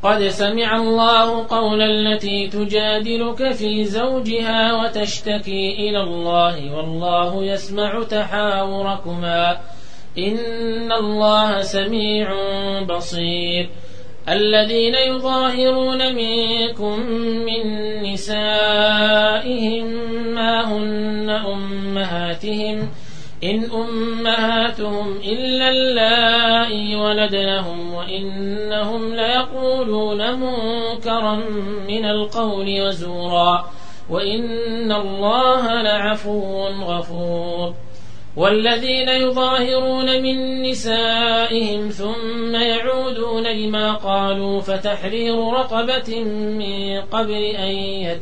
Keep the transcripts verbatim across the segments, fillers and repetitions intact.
قد سمع الله قول التي تجادلك في زوجها وتشتكي إلى الله والله يسمع تحاوركما إن الله سميع بصير. الذين يظاهرون منكم من نسائهم ما هن أمهاتهم إن أمهاتهم إلا اللائي ولدنهم وإنهم ليقولون منكرا من القول وزورا وإن الله لعفو غفور. والذين يظاهرون من نسائهم ثم يعودون لما قالوا فتحرير رقبة من قبل أن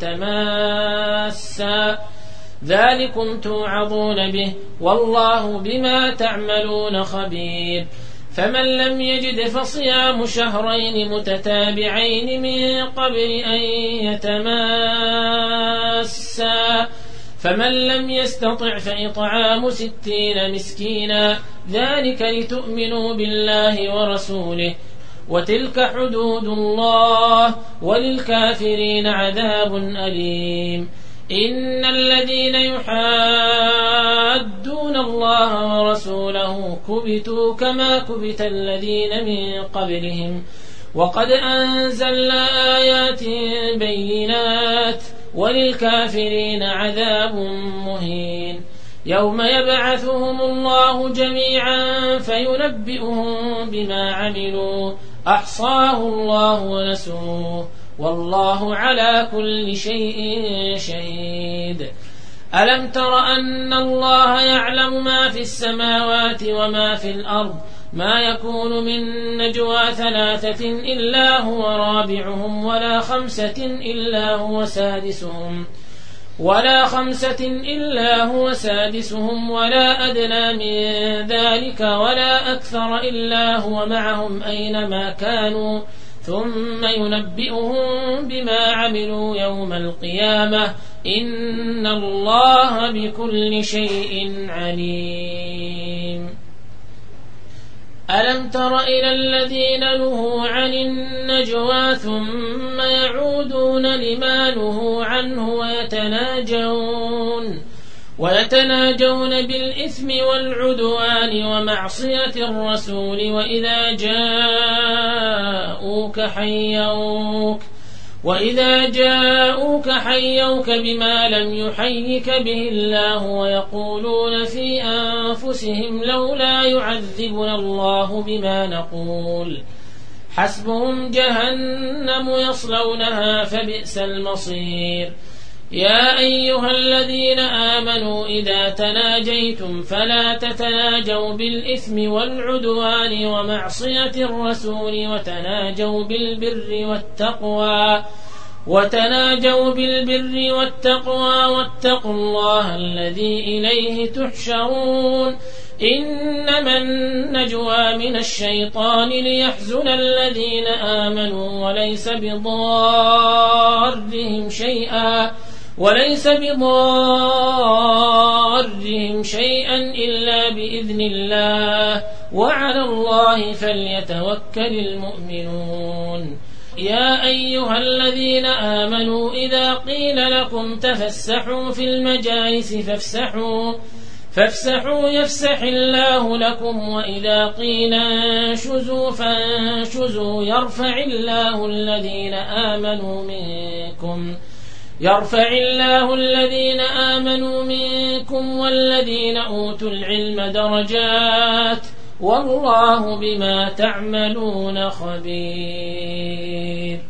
يتماسا ذلكم توعظون به والله بما تعملون خبير. فمن لم يجد فصيام شهرين متتابعين من قبل أن يتماسا فمن لم يستطع فإطعام ستين مسكينا ذلك لتؤمنوا بالله ورسوله وتلك حدود الله وللكافرين عذاب أليم. إن الذين يحادون الله ورسوله كبتوا كما كبت الذين من قبلهم وقد أنزلنا آيات بينات وللكافرين عذاب مهين. يوم يبعثهم الله جميعا فينبئهم بما عملوا أحصاه الله ونسوه والله على كل شيء شهيد. ألم تر أن الله يعلم ما في السماوات وما في الأرض ما يكون من نجوى ثلاثة إلا هو رابعهم ولا خمسة إلا هو سادسهم ولا خمسة إلا هو سادسهم ولا أدنى من ذلك ولا أكثر إلا هو معهم أينما كانوا ثم ينبئهم بما عملوا يوم القيامة إن الله بكل شيء عليم. ألم تر إلى الذين نهوا عن النجوى ثم يعودون لما نهوا عنه ويتناجون ويتناجون بالإثم والعدوان ومعصية الرسول وإذا جاءوك حيوك وإذا جاءوك حيوك بما لم يحيك به الله ويقولون في أنفسهم لولا يعذبنا الله بما نقول حسبهم جهنم يصلونها فبئس المصير. يا أيها الذين آمنوا إذا تناجيتم فلا تتناجوا بالإثم والعدوان ومعصية الرسول وتناجوا بالبر والتقوى وتناجوا بالبر والتقوى واتقوا الله الذي إليه تحشرون. إنما النجوى من الشيطان ليحزن الذين آمنوا وليس بضارهم شيئا وليس بضارهم شيئا إلا بإذن الله وعلى الله فليتوكل المؤمنون. يا أيها الذين آمنوا إذا قيل لكم تفسحوا في المجالس فافسحوا فافسحوا يفسح الله لكم وإذا قيل انشزوا فانشزوا يرفع الله الذين آمنوا منكم يرفع الله الذين آمنوا منكم والذين أوتوا العلم درجات والله بما تعملون خبير.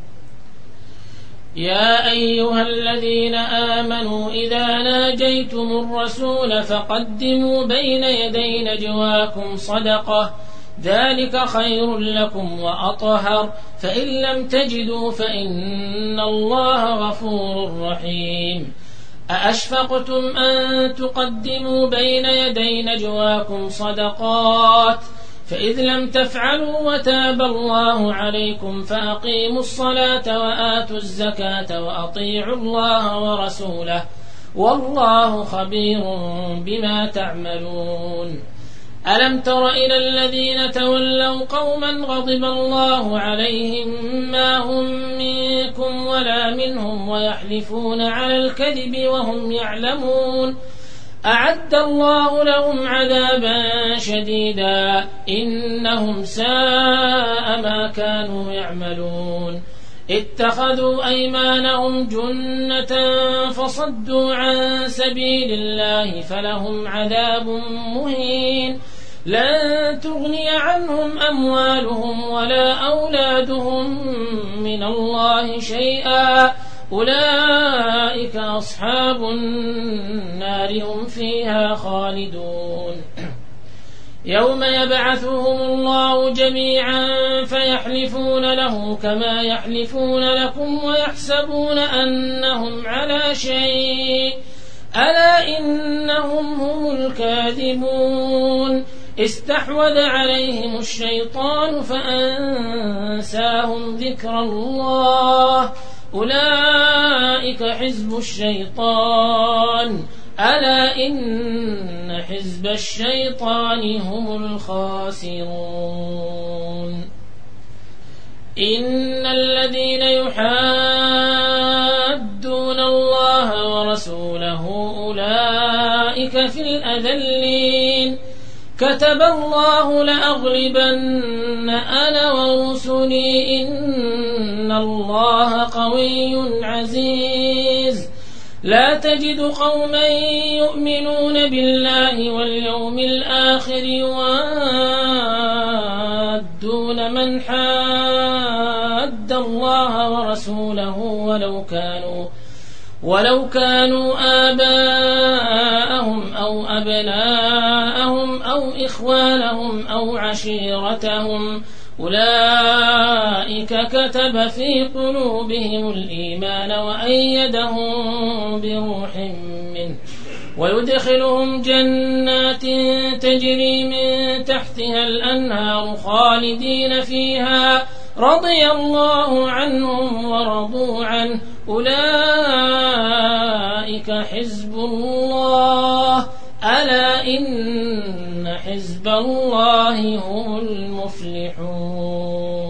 يا أيها الذين آمنوا إذا ناجيتم الرسول فقدموا بين يدي نجواكم صدقة ذلك خير لكم وأطهر فإن لم تجدوا فإن الله غفور رحيم. أأشفقتم أن تقدموا بين يدي نجواكم صدقات فإذ لم تفعلوا وتاب الله عليكم فأقيموا الصلاة وآتوا الزكاة وأطيعوا الله ورسوله والله خبير بما تعملون. ألم تر إلى الذين تولوا قوما غضب الله عليهم ما هم منكم ولا منهم ويحلفون على الكذب وهم يعلمون أعد الله لهم عذابا شديدا إنهم ساء ما كانوا يعملون اتخذوا أيمانهم جنة فصدوا عن سبيل الله فلهم عذاب مهين لن تغني عنهم أموالهم ولا أولادهم من الله شيئا أولئك أصحاب النار هم فيها خالدون يوم يبعثهم الله جميعا فيحلفون له كما يحلفون لكم ويحسبون أنهم على شيء ألا إنهم هم الكاذبون استحوذ عليهم الشيطان فأنساهم ذكر الله أولئك حزب الشيطان ألا إن حزب الشيطان هم الخاسرون إن الذين يحادون الله ورسوله أولئك في الأذلين كتب الله لأغلبن أنا ورسلي إن الله قوي عزيز لا تجد قوما يؤمنون بالله واليوم الآخر يوادون من حاد الله ورسوله ولو كانوا ولو كانوا آباءهم أو أبناءهم أو إخوانهم أو عشيرتهم أولئك كتب في قلوبهم الإيمان وأيدهم بروح منه ويدخلهم جنات تجري من تحتها الأنهار خالدين فيها رضي الله عنهم ورضوا عنه أولئك حزب الله ألا إن حزب الله هم المفلحون